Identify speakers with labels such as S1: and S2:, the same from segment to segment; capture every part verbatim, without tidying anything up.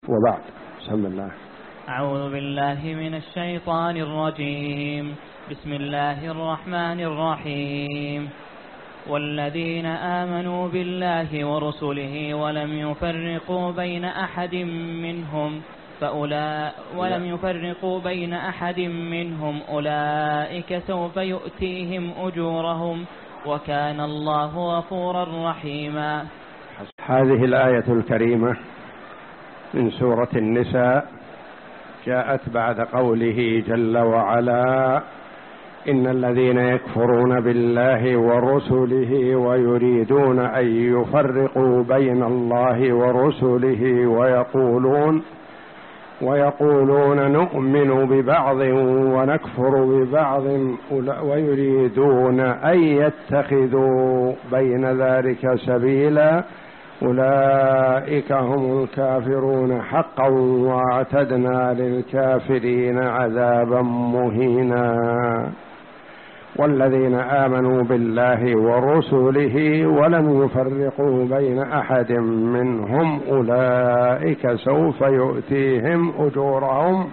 S1: وبعد. بسم الله.
S2: أعوذ بالله من الشيطان الرجيم. بسم الله الرحمن الرحيم. والذين آمنوا بالله ورسله ولم يفرقوا بين أحد منهم فأولئك ولم يفرقوا بين أحد منهم أولئك سوف يؤتيهم أجورهم وكان الله غفورا رحيما.
S1: هذه الآية الكريمة من سورة النساء جاءت بعد قوله جل وعلا: إن الذين يكفرون بالله ورسله ويريدون أن يفرقوا بين الله ورسله ويقولون ويقولون نؤمن ببعض ونكفر ببعض ويريدون أن يتخذوا بين ذلك سبيلا أولئك هم الكافرون حقا واعتدنا للكافرين عذابا مهينا. والذين آمنوا بالله ورسله ولم يفرقوا بين أحد منهم أولئك سوف يؤتيهم أجورهم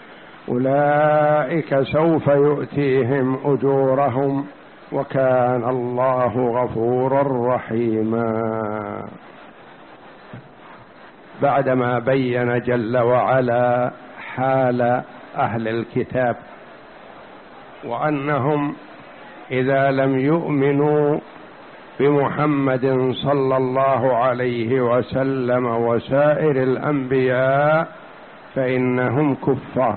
S1: أولئك سوف يؤتيهم أجورهم وكان الله غفورا رحيما. بعدما بين جل وعلا حال أهل الكتاب وأنهم إذا لم يؤمنوا بمحمد صلى الله عليه وسلم وسائر الأنبياء فإنهم كفار،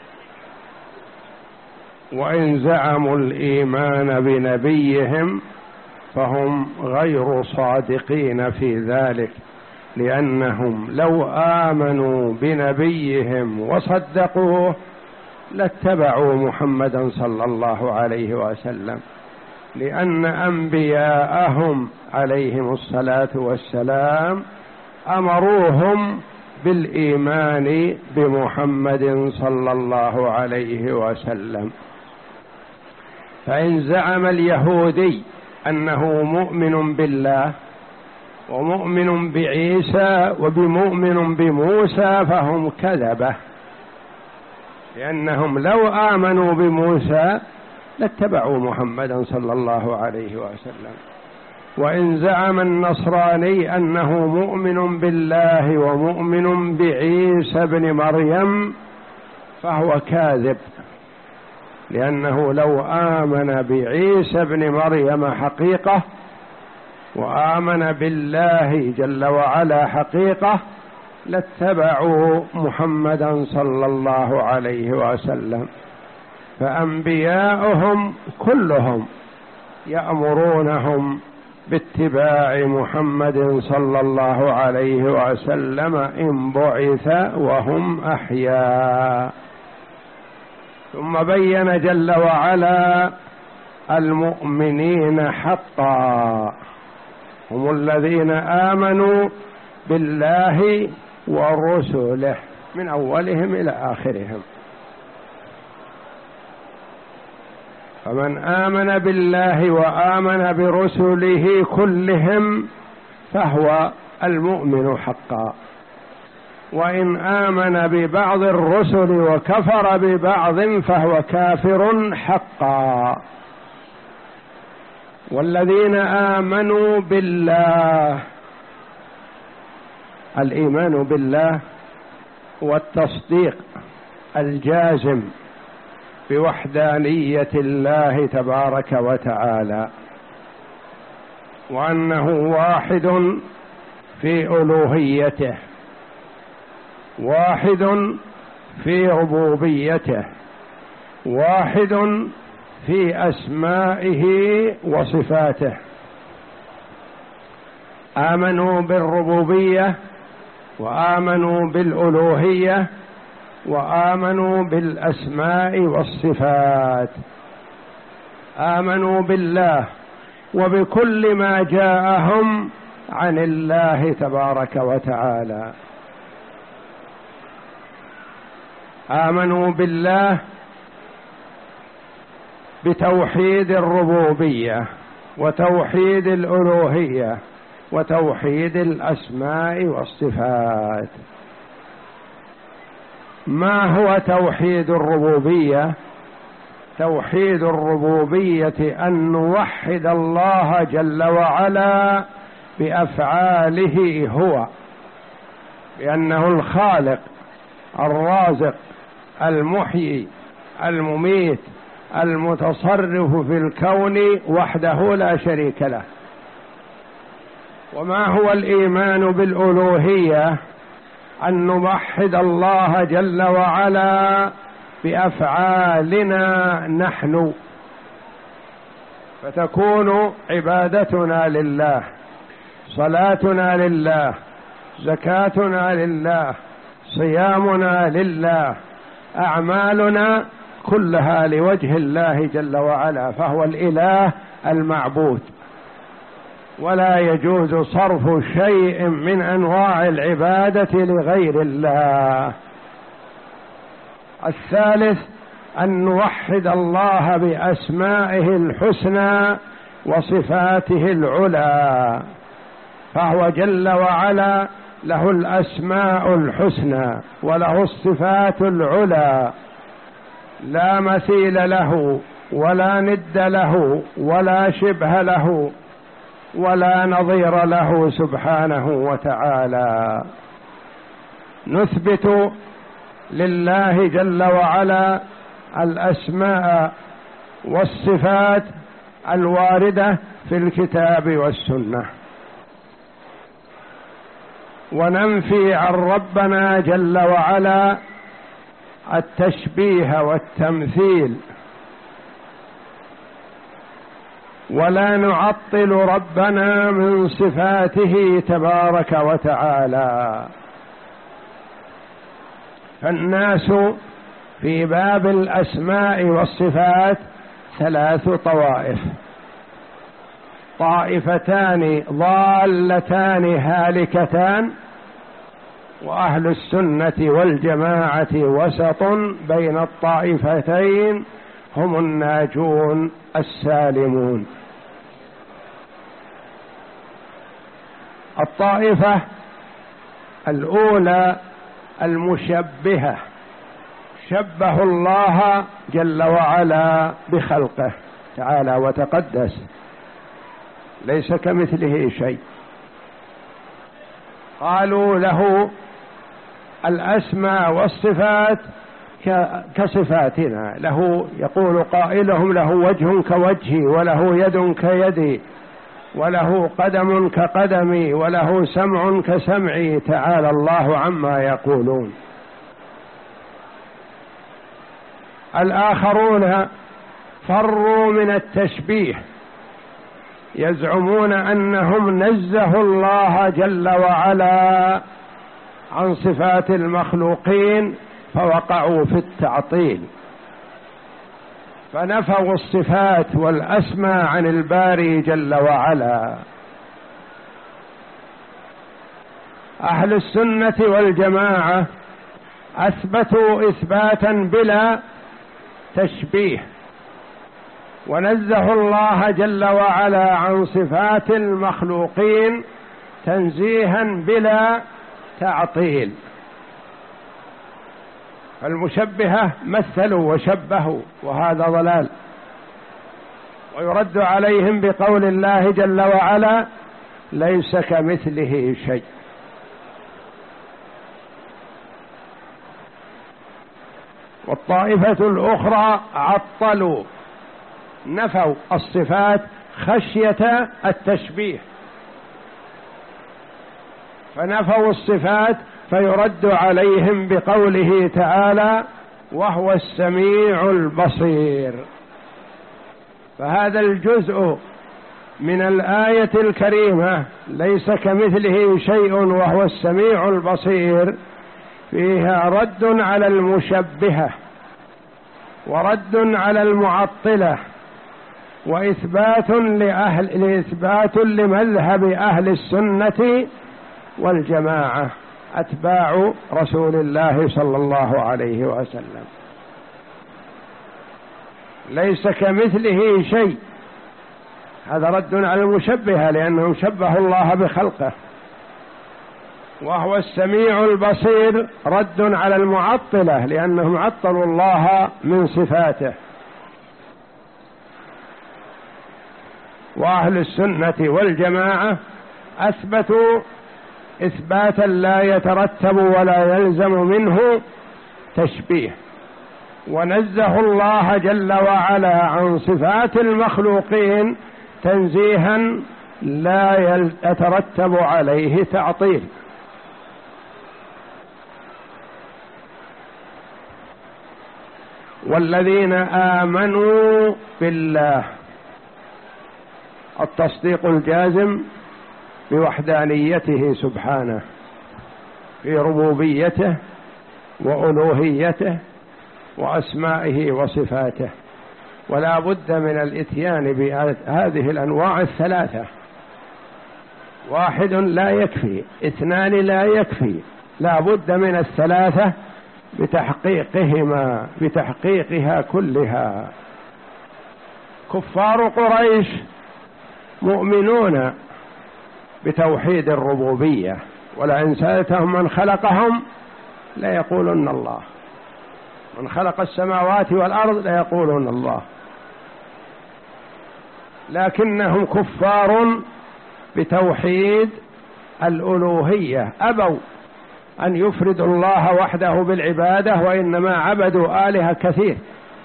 S1: وإن زعموا الإيمان بنبيهم فهم غير صادقين في ذلك، لأنهم لو آمنوا بنبيهم وصدقوه لاتبعوا محمدا صلى الله عليه وسلم، لأن أنبياءهم عليهم الصلاة والسلام أمروهم بالإيمان بمحمد صلى الله عليه وسلم. فإن زعم اليهودي أنه مؤمن بالله ومؤمن بعيسى وبمؤمن بموسى فهم كذبة، لأنهم لو آمنوا بموسى لاتبعوا محمدا صلى الله عليه وسلم. وإن زعم النصراني أنه مؤمن بالله ومؤمن بعيسى بن مريم فهو كاذب، لأنه لو آمن بعيسى بن مريم حقيقة وآمن بالله جل وعلا حقيقة لاتبعوا محمدا صلى الله عليه وسلم. فأنبياؤهم كلهم يأمرونهم باتباع محمد صلى الله عليه وسلم إن بعث وهم أحياء. ثم بين جل وعلا المؤمنين حقا هم الذين آمنوا بالله ورسله من أولهم إلى آخرهم. فمن آمن بالله وآمن برسله كلهم فهو المؤمن حقا، وإن آمن ببعض الرسل وكفر ببعض فهو كافر حقا. والذين آمنوا بالله، الإيمان بالله والتصديق الجازم بوحدانية الله تبارك وتعالى، وأنه واحد في ألوهيته، واحد في ربوبيته، واحد في أسمائه وصفاته. آمنوا بالربوبية وآمنوا بالألوهية وآمنوا بالأسماء والصفات. آمنوا بالله وبكل ما جاءهم عن الله تبارك وتعالى. آمنوا بالله بتوحيد الربوبية وتوحيد الألوهية وتوحيد الأسماء والصفات. ما هو توحيد الربوبية؟ توحيد الربوبية أن نوحد الله جل وعلا بأفعاله هو، بأنه الخالق الرازق المحيي المميت المتصرف في الكون وحده لا شريك له. وما هو الإيمان بالألوهية؟ أن نوحد الله جل وعلا بأفعالنا نحن، فتكون عبادتنا لله، صلاتنا لله، زكاتنا لله، صيامنا لله، أعمالنا كلها لوجه الله جل وعلا، فهو الإله المعبود، ولا يجوز صرف شيء من أنواع العبادة لغير الله. الثالث أن نوحد الله بأسمائه الحسنى وصفاته العلى، فهو جل وعلا له الأسماء الحسنى وله الصفات العلى، لا مثيل له ولا ند له ولا شبه له ولا نظير له سبحانه وتعالى. نثبت لله جل وعلا الأسماء والصفات الواردة في الكتاب والسنة، وننفي عن ربنا جل وعلا التشبيه والتمثيل، ولا نعطل ربنا من صفاته تبارك وتعالى. فالناس في باب الأسماء والصفات ثلاث طوائف: طائفتان ضالتان هالكتان، وأهل السنة والجماعة وسط بين الطائفتين، هم الناجون السالمون. الطائفة الأولى المشبهة، شبه الله جل وعلا بخلقه تعالى وتقدس، ليس كمثله شيء. قالوا له الأسماء والصفات كصفاتنا، له يقول قائلهم له وجه كوجهي، وله يد كيدي، وله قدم كقدمي، وله سمع كسمعي، تعالى الله عما يقولون. الآخرون فروا من التشبيه، يزعمون أنهم نزهوا الله جل وعلا عن صفات المخلوقين فوقعوا في التعطيل، فنفوا الصفات والأسماء عن الباري جل وعلا. أهل السنة والجماعة أثبتوا إثباتا بلا تشبيه، ونزهوا الله جل وعلا عن صفات المخلوقين تنزيها بلا تعطيل. المشبهة مثلوا وشبهوا، وهذا ضلال، ويرد عليهم بقول الله جل وعلا ليس كمثله شيء. والطائفة الأخرى عطلوا، نفوا الصفات خشية التشبيه، فنفوا الصفات، فيرد عليهم بقوله تعالى وهو السميع البصير. فهذا الجزء من الآية الكريمة ليس كمثله شيء وهو السميع البصير فيها رد على المشبهة ورد على المعطلة، وإثبات لأهل لإثبات لمذهب أهل السنة والجماعة أتباع رسول الله صلى الله عليه وسلم. ليس كمثله شيء، هذا رد على المشبهة لأنهم شبهوا الله بخلقه. وهو السميع البصير رد على المعطلة لأنهم عطلوا الله من صفاته. وأهل السنة والجماعة أثبتوا إثباتا لا يترتب ولا يلزم منه تشبيه، ونزه الله جل وعلا عن صفات المخلوقين تنزيها لا يترتب عليه تعطيل. والذين آمنوا بالله التصديق الجازم بوحدانيته سبحانه في ربوبيته وألوهيته وأسمائه وصفاته، ولا بد من الإتيان بهذه الأنواع الثلاثة. واحد لا يكفي، اثنان لا يكفي، لا بد من الثلاثة بتحقيقهما بتحقيقها كلها. كفار قريش مؤمنون بتوحيد الربوبية، ولئن سألتهم من خلقهم ليقولن الله، من خلق السماوات والأرض ليقولن الله، لكنهم كفار بتوحيد الألوهية، أبوا أن يفردوا الله وحده بالعبادة، وإنما عبدوا آلهة كثير،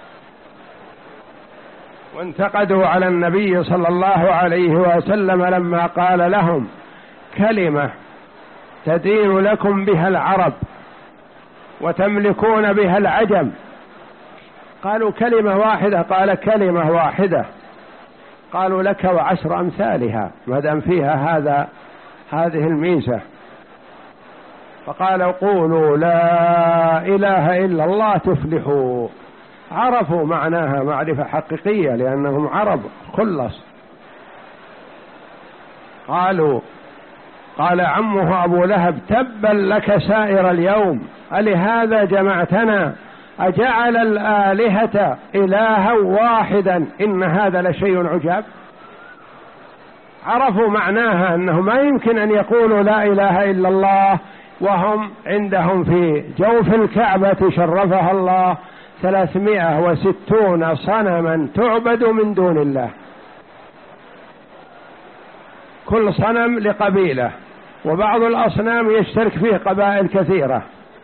S1: وانتقدوا على النبي صلى الله عليه وسلم لما قال لهم كلمة تدين لكم بها العرب وتملكون بها العجم. قالوا كلمة واحدة، قال كلمة واحدة. قالوا لك وعشر أمثالها ما دام فيها هذا هذه الميزة. فقال قولوا لا إله إلا الله تفلحوا. عرفوا معناها معرفة حقيقية لأنهم عرب خلص. قالوا قال عمه أبو لهب تبا لك سائر اليوم ألهذا جمعتنا أجعل الآلهة إلها واحدا إن هذا لشيء عجاب. عرفوا معناها أنه ما يمكن أن يقولوا لا إله إلا الله وهم عندهم في جوف الكعبة شرفها الله ثلاثمائة وستون صنما تعبد من دون الله، كل صنم لقبيلة، وبعض الأصنام يشترك فيه قبائل كثيرة.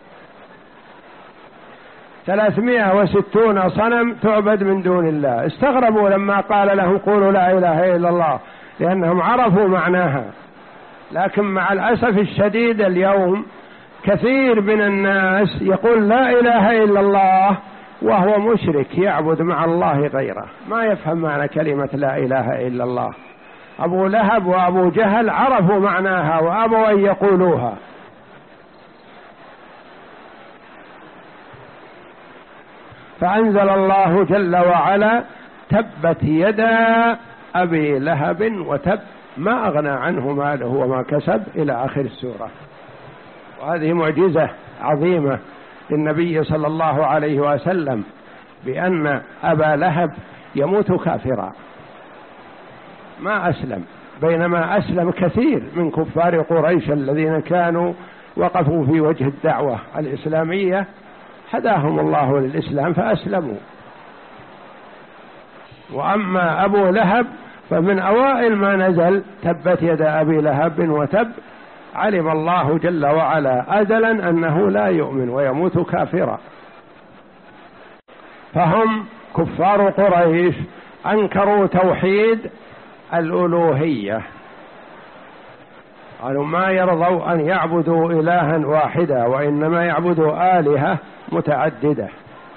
S1: ثلاثمائة وستون صنم تعبد من دون الله. استغربوا لما قال لهم قولوا لا إله إلا الله لأنهم عرفوا معناها. لكن مع الأسف الشديد اليوم كثير من الناس يقول لا إله إلا الله وهو مشرك يعبد مع الله غيره، ما يفهم معنى كلمة لا إله إلا الله. أبو لهب وأبو جهل عرفوا معناها وأبوا أن يقولوها. فأنزل الله جل وعلا تبت يدا أبي لهب وتب ما أغنى عنه ماله وما كسب إلى آخر السورة. وهذه معجزة عظيمة للنبي صلى الله عليه وسلم بأن أبا لهب يموت كافرا ما أسلم، بينما أسلم كثير من كفار قريش الذين كانوا وقفوا في وجه الدعوة الإسلامية، هداهم الله للإسلام فأسلموا. وأما أبو لهب فمن أوائل ما نزل تبت يد أبي لهب وتب، علم الله جل وعلا أزلا أنه لا يؤمن ويموت كافرا. فهم كفار قريش أنكروا توحيد الألوهية، قالوا ما يرضوا أن يعبدوا إلها واحدا وإنما يعبدوا آلهة متعددة.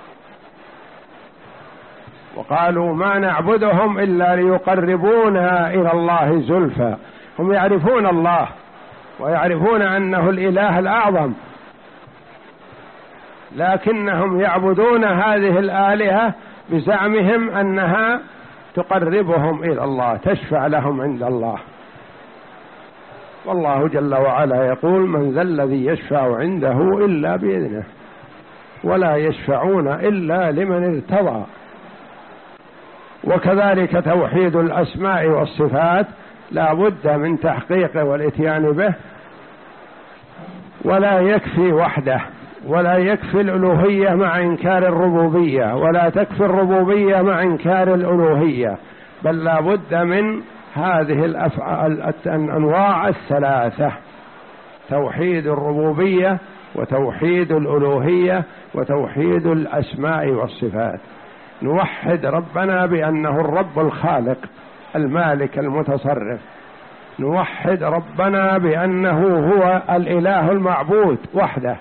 S1: وقالوا ما نعبدهم إلا ليقربونا إلى الله زلفى. هم يعرفون الله ويعرفون أنه الإله الأعظم، لكنهم يعبدون هذه الآلهة بزعمهم أنها تقربهم إلى الله، تشفع لهم عند الله. والله جل وعلا يقول من ذا الذي يشفع عنده إلا بإذنه ولا يشفعون إلا لمن ارتضى. وكذلك توحيد الأسماء والصفات لا بد من تحقيقه والإتيان به ولا يكفي وحده، ولا يكفي الألوهية مع إنكار الربوبية، ولا تكفي الربوبية مع إنكار الألوهية، بل لا بد من هذه الأفعال الأنواع الثلاثة: توحيد الربوبية، وتوحيد الألوهية، وتوحيد الأسماء والصفات. نوحد ربنا بأنه الرب الخالق المالك المتصرف، نوحد ربنا بأنه هو الإله المعبود وحده،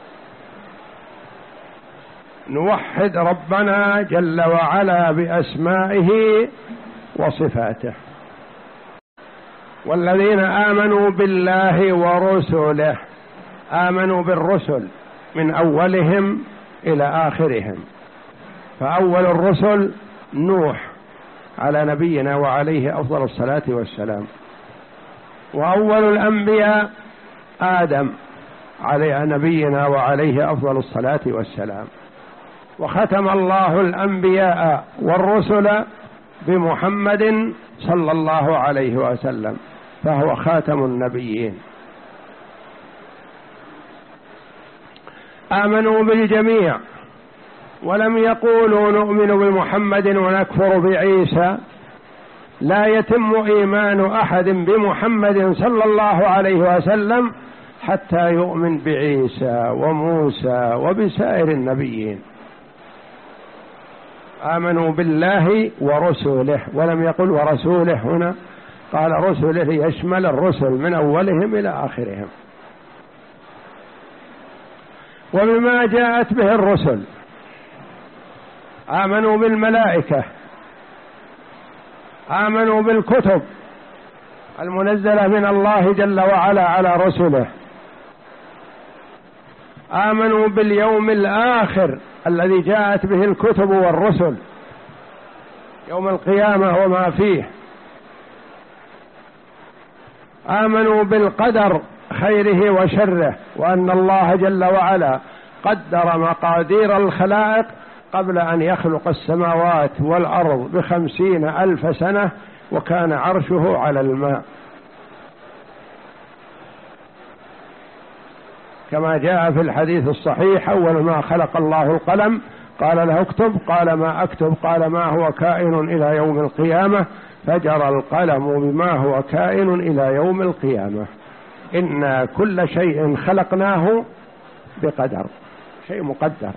S1: نوحد ربنا جل وعلا بأسمائه وصفاته. والذين آمنوا بالله ورسله، آمنوا بالرسل من أولهم إلى آخرهم، فأول الرسل نوح على نبينا وعليه أفضل الصلاة والسلام، وأول الأنبياء آدم على نبينا وعليه أفضل الصلاة والسلام، وختم الله الأنبياء والرسل بمحمد صلى الله عليه وسلم، فهو خاتم النبيين. آمنوا بالجميع ولم يقولوا نؤمن بمحمد ونكفر بعيسى. لا يتم إيمان أحد بمحمد صلى الله عليه وسلم حتى يؤمن بعيسى وموسى وبسائر النبيين. آمنوا بالله ورسله، ولم يقل ورسوله هنا، قال رسله يشمل الرسل من أولهم إلى آخرهم. وبما جاءت به الرسل، آمنوا بالملائكة، آمنوا بالكتب المنزلة من الله جل وعلا على رسله، آمنوا باليوم الآخر الذي جاءت به الكتب والرسل، يوم القيامة وما فيه، آمنوا بالقدر خيره وشره، وأن الله جل وعلا قدر مقادير الخلائق قبل أن يخلق السماوات والأرض بخمسين ألف سنة، وكان عرشه على الماء، كما جاء في الحديث الصحيح: أول ما خلق الله القلم قال له اكتب، قال ما أكتب، قال ما هو كائن إلى يوم القيامة، فجرى القلم بما هو كائن إلى يوم القيامة. إن كل شيء خلقناه بقدر، شيء مقدر.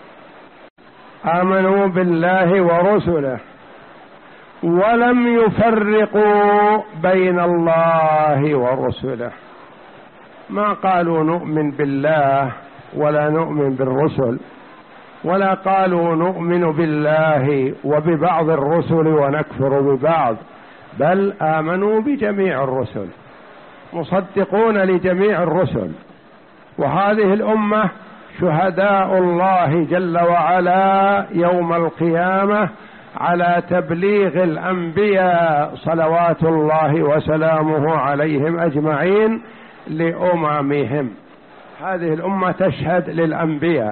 S1: آمنوا بالله ورسله ولم يفرقوا بين الله ورسله، ما قالوا نؤمن بالله ولا نؤمن بالرسل، ولا قالوا نؤمن بالله وببعض الرسل ونكفر ببعض، بل آمنوا بجميع الرسل، مصدقون لجميع الرسل. وهذه الأمة شهداء الله جل وعلا يوم القيامة على تبليغ الأنبياء صلوات الله وسلامه عليهم أجمعين لأممهم. هذه الأمة تشهد للأنبياء.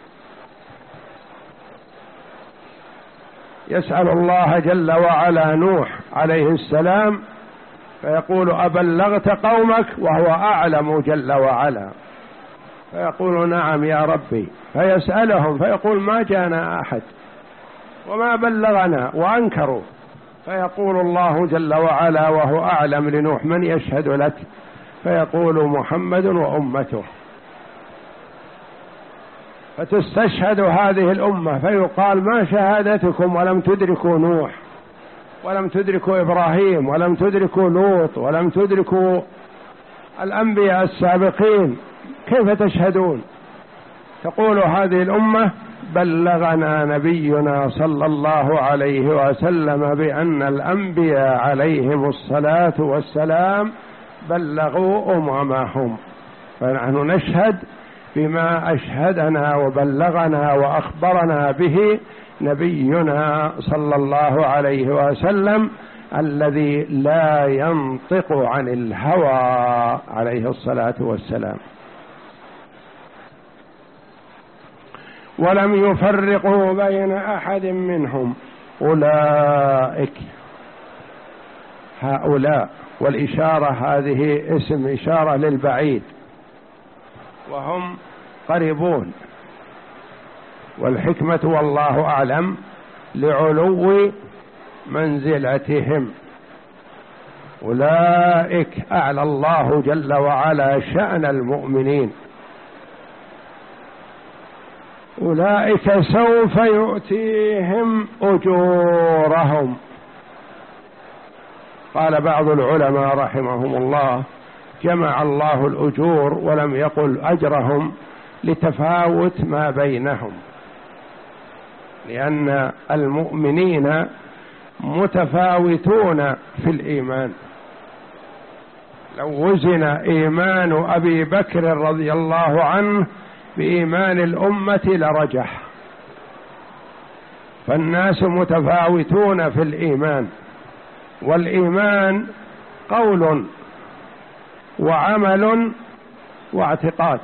S1: يسأل الله جل وعلا نوح عليه السلام فيقول: أبلغت قومك؟ وهو أعلم جل وعلا، فيقول: نعم يا ربي. فيسألهم فيقول: ما جاءنا أحد وما بلغنا، وأنكروا. فيقول الله جل وعلا وهو أعلم لنوح: من يشهد لك؟ فيقول: محمد وأمته. فتستشهد هذه الأمة فيقال: ما شهادتكم ولم تدركوا نوح، ولم تدركوا إبراهيم، ولم تدركوا لوط، ولم تدركوا الأنبياء السابقين، كيف تشهدون؟ تقول هذه الأمة: بلغنا نبينا صلى الله عليه وسلم بأن الأنبياء عليهم الصلاة والسلام بلغوا أممهم، فنحن نشهد بما أشهدنا وبلغنا وأخبرنا به نبينا صلى الله عليه وسلم الذي لا ينطق عن الهوى عليه الصلاة والسلام. ولم يفرقوا بين أحد منهم، أولئك، هؤلاء، والإشارة هذه اسم إشارة للبعيد، وهم قريبون، والحكمة والله أعلم لعلو منزلتهم. أولئك أعلى الله جل وعلا شأن المؤمنين، أولئك سوف يؤتيهم أجورهم. قال بعض العلماء رحمهم الله جمع الله الأجور ولم يقل أجرهم لتفاوت ما بينهم، لأن المؤمنين متفاوتون في الإيمان. لو وزن إيمان أبي بكر رضي الله عنه بإيمان الأمة لرجح، فالناس متفاوتون في الإيمان، والإيمان قول وعمل واعتقاد.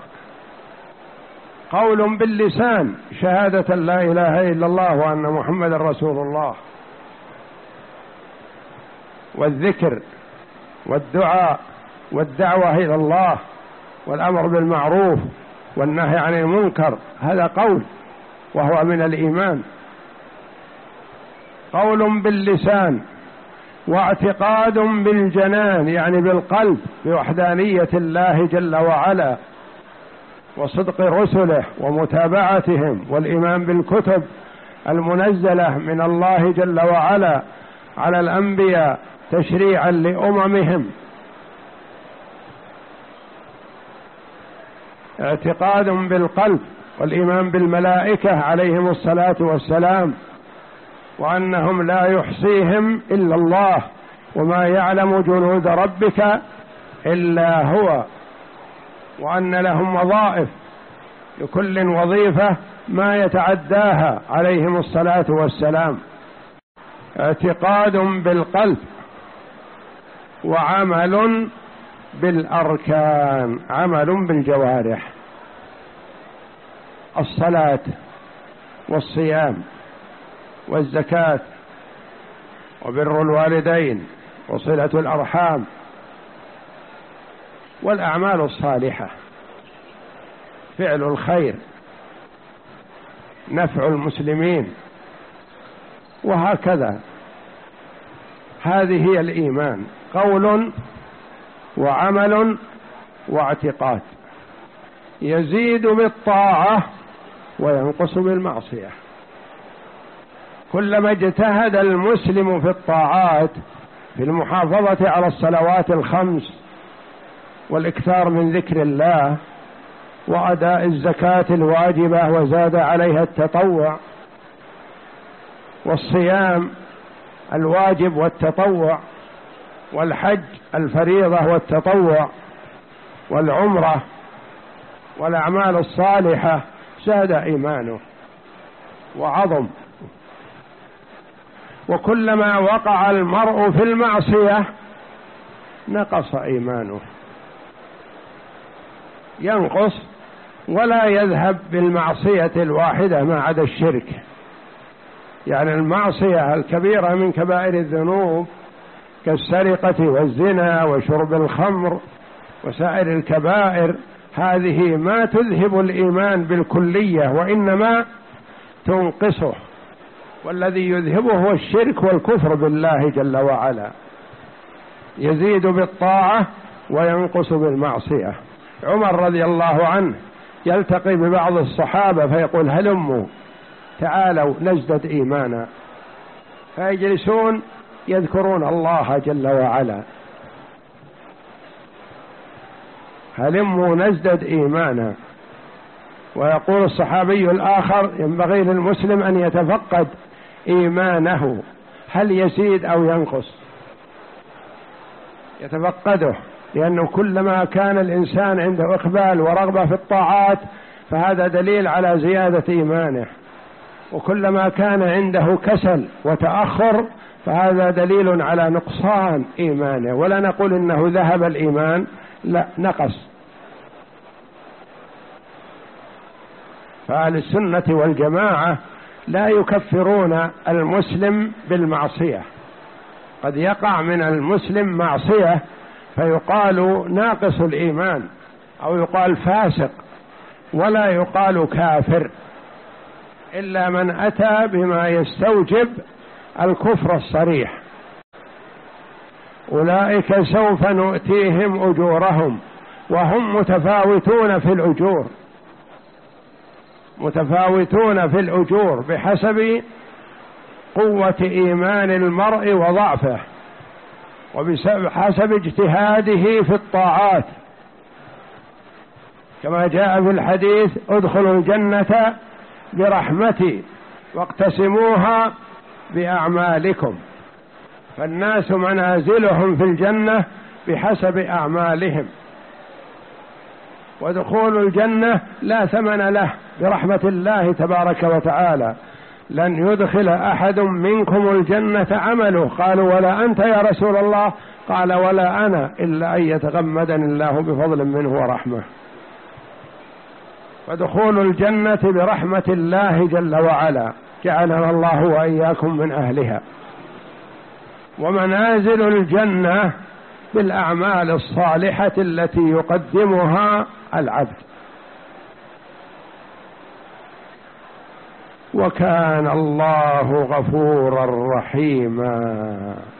S1: قول باللسان شهادة لا إله إلا الله وأن محمد رسول الله، والذكر والدعاء والدعوة إلى الله والأمر بالمعروف والنهي عن المنكر، هذا قول وهو من الإيمان. قول باللسان واعتقاد بالجنان، يعني بالقلب بوحدانية الله جل وعلا وصدق رسله ومتابعتهم، والإيمان بالكتب المنزلة من الله جل وعلا على الأنبياء تشريعا لأممهم. اعتقاد بالقلب والإيمان بالملائكة عليهم الصلاة والسلام، وأنهم لا يحصيهم إلا الله، وما يعلم جنود ربك إلا هو، وأن لهم وظائف لكل وظيفة ما يتعداها عليهم الصلاة والسلام. اعتقاد بالقلب وعمل بالأركان، عمل بالجوارح، الصلاة والصيام والزكاة وبر الوالدين وصلة الأرحام والأعمال الصالحة، فعل الخير، نفع المسلمين، وهكذا. هذه هي الإيمان، قول وعمل واعتقاد، يزيد بالطاعة وينقص بالمعصية. كلما اجتهد المسلم في الطاعات، في المحافظة على الصلوات الخمس والإكثار من ذكر الله وأداء الزكاة الواجبة وزاد عليها التطوع، والصيام الواجب والتطوع، والحج الفريضة والتطوع، والعمرة والأعمال الصالحة، زاد إيمانه وعظم. وكلما وقع المرء في المعصية نقص إيمانه، ينقص ولا يذهب بالمعصية الواحدة ما عدا الشرك. يعني المعصية الكبيرة من كبائر الذنوب كالسرقة والزنا وشرب الخمر وسائر الكبائر، هذه ما تذهب الإيمان بالكلية وإنما تنقصه، والذي يذهبه هو الشرك والكفر بالله جل وعلا. يزيد بالطاعة وينقص بالمعصية. عمر رضي الله عنه يلتقي ببعض الصحابة فيقول هلموا تعالوا نزدد إيمانا، فيجلسون يذكرون الله جل وعلا، هلموا نزدد إيمانا. ويقول الصحابي الآخر ينبغي للمسلم أن يتفقد إيمانه هل يزيد أو ينقص، يتفقده، لأنه كلما كان الإنسان عنده إقبال ورغبة في الطاعات فهذا دليل على زيادة إيمانه، وكلما كان عنده كسل وتأخر فهذا دليل على نقصان إيمانه. ولا نقول إنه ذهب الإيمان، لا، نقص. فأهل السنة والجماعة لا يكفرون المسلم بالمعصية. قد يقع من المسلم معصية فيقال ناقص الإيمان أو يقال فاسق ولا يقال كافر إلا من أتى بما يستوجب الكفر الصريح. أولئك سوف نؤتيهم أجورهم، وهم متفاوتون في الأجور، متفاوتون في الأجور بحسب قوة إيمان المرء وضعفه، وبحسب اجتهاده في الطاعات، كما جاء في الحديث: ادخلوا الجنة برحمتي واقتسموها بأعمالكم. فالناس منازلهم في الجنة بحسب أعمالهم، ودخول الجنة لا ثمن له برحمة الله تبارك وتعالى. لن يدخل أحد منكم الجنة عمله. قالوا: ولا أنت يا رسول الله؟ قال: ولا أنا، إلا أن يتغمدني الله بفضل منه ورحمة. فدخول الجنة برحمة الله جل وعلا، جعلنا الله وإياكم من أهلها. ومنازل الجنة بالأعمال الصالحة التي يقدمها العبد. وكان الله غفورا رحيما.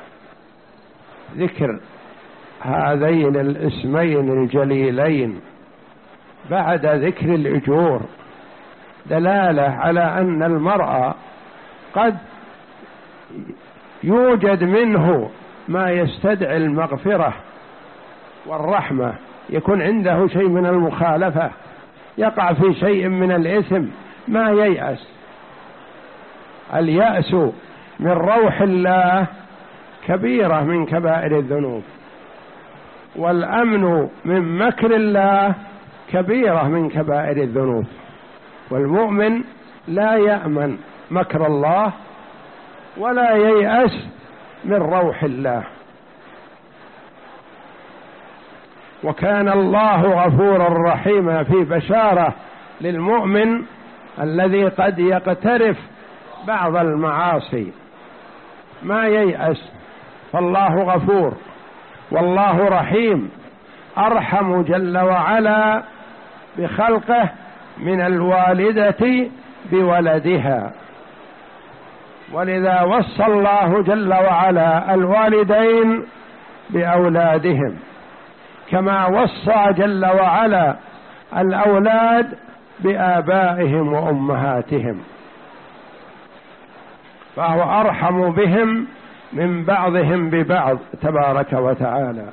S1: ذكر هذين الاسمين الجليلين بعد ذكر الأجور دلالة على أن المرء قد يوجد منه ما يستدعي المغفرة والرحمة، يكون عنده شيء من المخالفة، يقع في شيء من الإثم، ما ييأس. اليأس من روح الله كبيرة من كبائر الذنوب، والأمن من مكر الله كبيرة من كبائر الذنوب. والمؤمن لا يأمن مكر الله ولا ييأس من روح الله. وكان الله غفورا رحيما في بشارة للمؤمن الذي قد يقترف بعض المعاصي، ما ييأس، فالله غفور والله رحيم، أرحم جل وعلا بخلقه من الوالدة بولدها. ولذا وصى الله جل وعلا الوالدين بأولادهم، كما وصى جل وعلا الأولاد بآبائهم وأمهاتهم، فهو أرحم بهم من بعضهم ببعض تبارك وتعالى.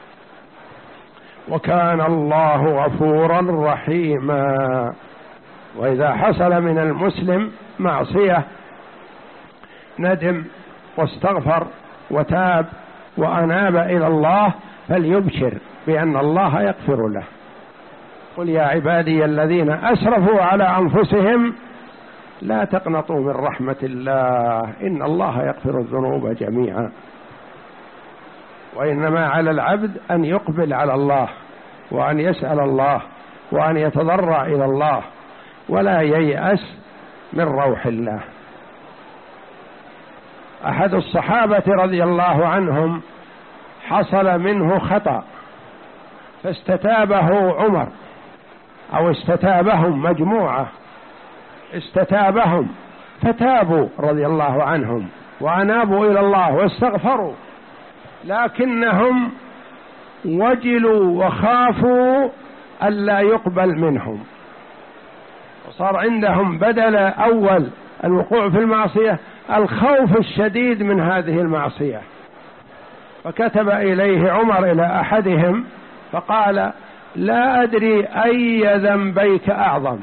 S1: وكان الله غفورا رحيما. وإذا حصل من المسلم معصية ندم واستغفر وتاب وأناب إلى الله فليبشر بأن الله يغفر له. قل يا عبادي الذين أسرفوا على أنفسهم لا تقنطوا من رحمة الله إن الله يغفر الذنوب جميعا. وإنما على العبد أن يقبل على الله وأن يسأل الله وأن يتضرع إلى الله ولا ييأس من روح الله. أحد الصحابة رضي الله عنهم حصل منه خطأ فاستتابه عمر، أو استتابهم مجموعة، استتابهم فتابوا رضي الله عنهم وأنابوا إلى الله واستغفروا، لكنهم وجلوا وخافوا ألا يقبل منهم، وصار عندهم بدل أول الوقوع في المعصية الخوف الشديد من هذه المعصية. فكتب إليه عمر إلى أحدهم فقال: لا أدري أي ذنبيك أعظم،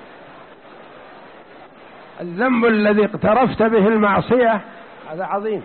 S1: الذنب الذي اقترفت به المعصية هذا عظيم،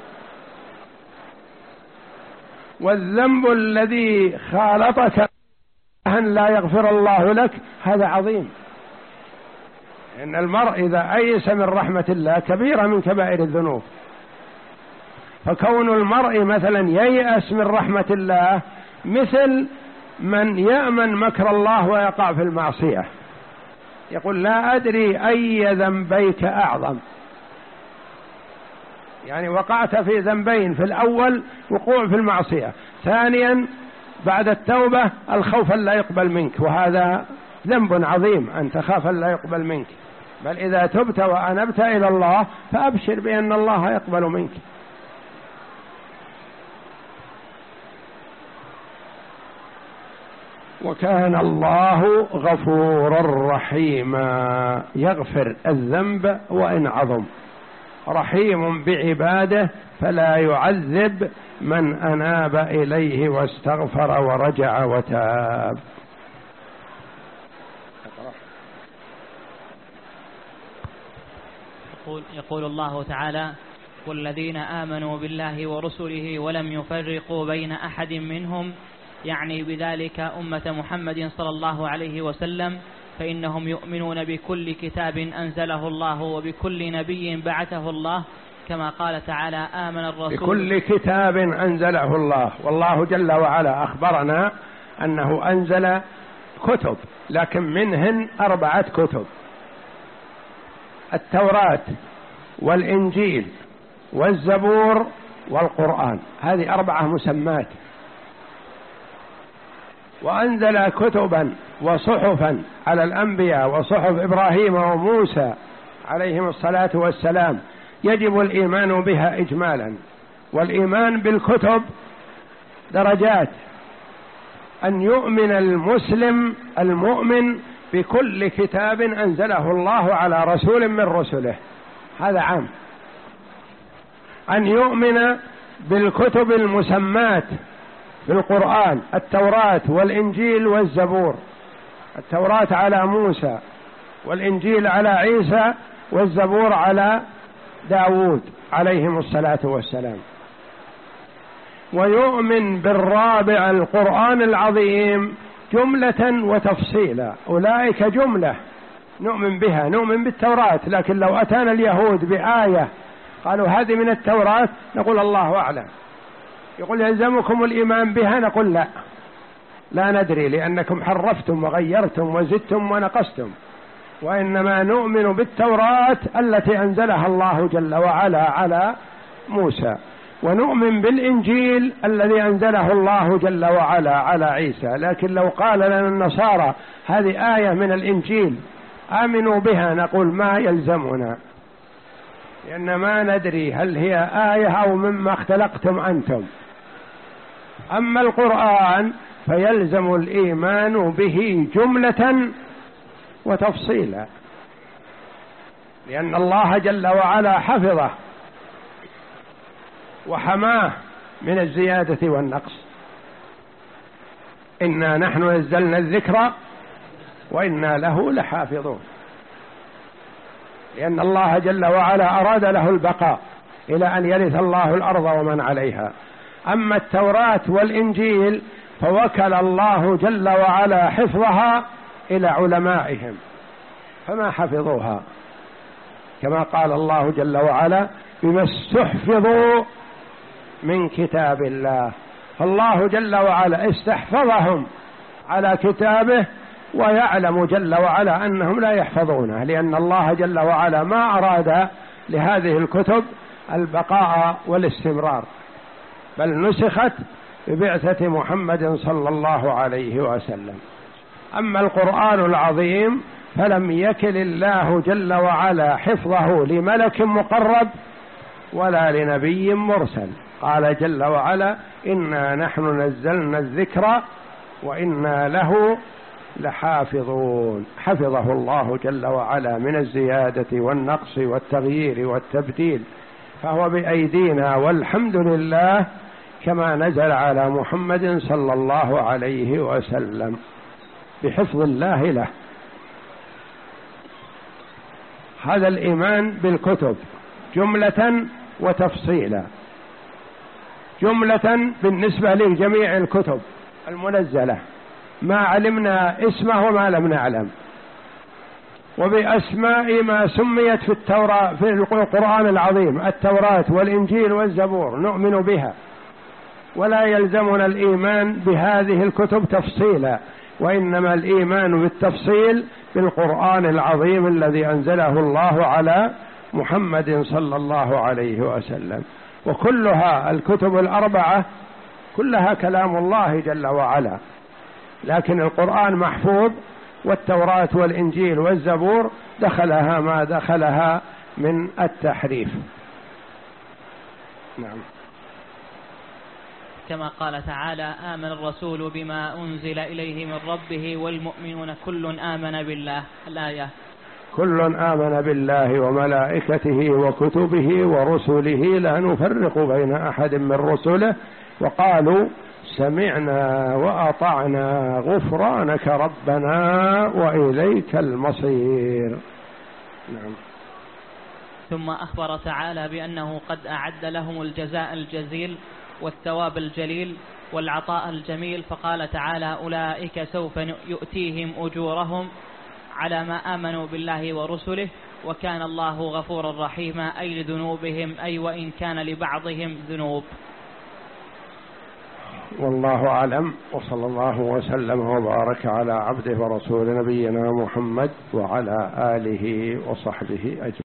S1: والذنب الذي خالطك أن لا يغفر الله لك هذا عظيم. إن المرء إذا أيس من رحمة الله كبيرة من كبائر الذنوب. فكون المرء مثلا ييأس من رحمة الله مثل من يأمن مكر الله ويقع في المعصية، يقول: لا أدري أي ذنبيك أعظم، يعني وقعت في ذنبين، في الأول وقوع في المعصية، ثانيا بعد التوبة الخوف لا يقبل منك، وهذا ذنب عظيم أن تخاف أن لا يقبل منك، بل إذا تبت وأنبت إلى الله فأبشر بأن الله يقبل منك. وكان الله غفورا رحيما، يغفر الذنب وإن عظم، رحيم بعباده فلا يعذب من أناب إليه واستغفر ورجع وتاب.
S2: يقول, يقول الله تعالى: والذين آمنوا بالله ورسله ولم يفرقوا بين أحد منهم، يعني بذلك أمة محمد صلى الله عليه وسلم، فإنهم يؤمنون بكل كتاب أنزله الله وبكل نبي بعثه الله، كما قال تعالى: آمن الرسول
S1: بكل كتاب أنزله الله. والله جل وعلا أخبرنا أنه أنزل كتب، لكن منهن أربعة كتب: التوراة والإنجيل والزبور والقرآن، هذه أربعة مسمات. وأنزل كتبا وصحفا على الأنبياء، وصحف إبراهيم وموسى عليهم الصلاة والسلام يجب الإيمان بها إجمالا. والإيمان بالكتب درجات، أن يؤمن المسلم المؤمن بكل كتاب أنزله الله على رسول من رسله، هذا عام. أن يؤمن بالكتب المسمات في القرآن: التوراة والإنجيل والزبور. التوراة على موسى، والإنجيل على عيسى، والزبور على داود عليهم الصلاة والسلام. ويؤمن بالرابع القرآن العظيم جملة وتفصيلا، أولئك جملة نؤمن بها، نؤمن بالتوراة، لكن لو أتانا اليهود بآية قالوا هذه من التوراة نقول الله أعلم. يقول يلزمكم الإيمان بها، نقول لا لا ندري، لأنكم حرفتم وغيرتم وزدتم ونقصتم، وإنما نؤمن بالتوراة التي أنزلها الله جل وعلا على موسى، ونؤمن بالإنجيل الذي أنزله الله جل وعلا على عيسى. لكن لو قال لنا النصارى هذه آية من الإنجيل آمنوا بها، نقول ما يلزمنا، لأن ما ندري هل هي آية أو مما اختلقتم أنتم. أما القرآن فيلزم الإيمان به جملة وتفصيلا، لأن الله جل وعلا حفظه وحماه من الزيادة والنقص. إنا نحن نزلنا الذكر وإنا له لحافظون، لأن الله جل وعلا أراد له البقاء إلى أن يرث الله الأرض ومن عليها. أما التوراة والإنجيل فوكل الله جل وعلا حفظها إلى علمائهم فما حفظوها، كما قال الله جل وعلا: بما استحفظوا من كتاب الله. فالله جل وعلا استحفظهم على كتابه، ويعلم جل وعلا أنهم لا يحفظونه، لأن الله جل وعلا ما أراد لهذه الكتب البقاء والاستمرار، بل نسخت ببعثة محمد صلى الله عليه وسلم. أما القرآن العظيم فلم يكل الله جل وعلا حفظه لملك مقرب ولا لنبي مرسل. قال جل وعلا: إنا نحن نزلنا الذكر وإنا له لحافظون. حفظه الله جل وعلا من الزيادة والنقص والتغيير والتبديل، فهو بأيدينا، والحمد لله، كما نزل على محمد صلى الله عليه وسلم بحفظ الله له. هذا الإيمان بالكتب جملة وتفصيلا. جملة بالنسبة لجميع الكتب المنزلة، ما علمنا اسمه وما لم نعلم، وبأسماء ما سميت في التوراة في القرآن العظيم: التوراة والإنجيل والزبور نؤمن بها، ولا يلزمنا الإيمان بهذه الكتب تفصيلا، وإنما الإيمان بالتفصيل بالقرآن العظيم الذي أنزله الله على محمد صلى الله عليه وسلم. وكلها الكتب الأربعة كلها كلام الله جل وعلا، لكن القرآن محفوظ والتوراة والإنجيل والزبور دخلها ما دخلها من التحريف. نعم.
S2: كما قال تعالى: آمن الرسول بما أنزل إليه من ربه والمؤمنون كل آمن بالله. الآية.
S1: كل آمن بالله وملائكته وكتبه ورسله لا نفرق بين أحد من رسله وقالوا سمعنا وأطعنا غفرانك ربنا وإليك المصير. نعم.
S2: ثم أخبر تعالى بأنه قد أعد لهم الجزاء الجزيل والثواب الجليل والعطاء الجميل، فقال تعالى: أولئك سوف يؤتيهم أجورهم على ما آمنوا بالله ورسله وكان الله غفورا رحيما، أي لذنوبهم، أي وإن كان لبعضهم ذنوب.
S1: والله أعلم، وصلى الله وسلم وبارك على عبده ورسول نبينا محمد وعلى آله وصحبه أجمعين.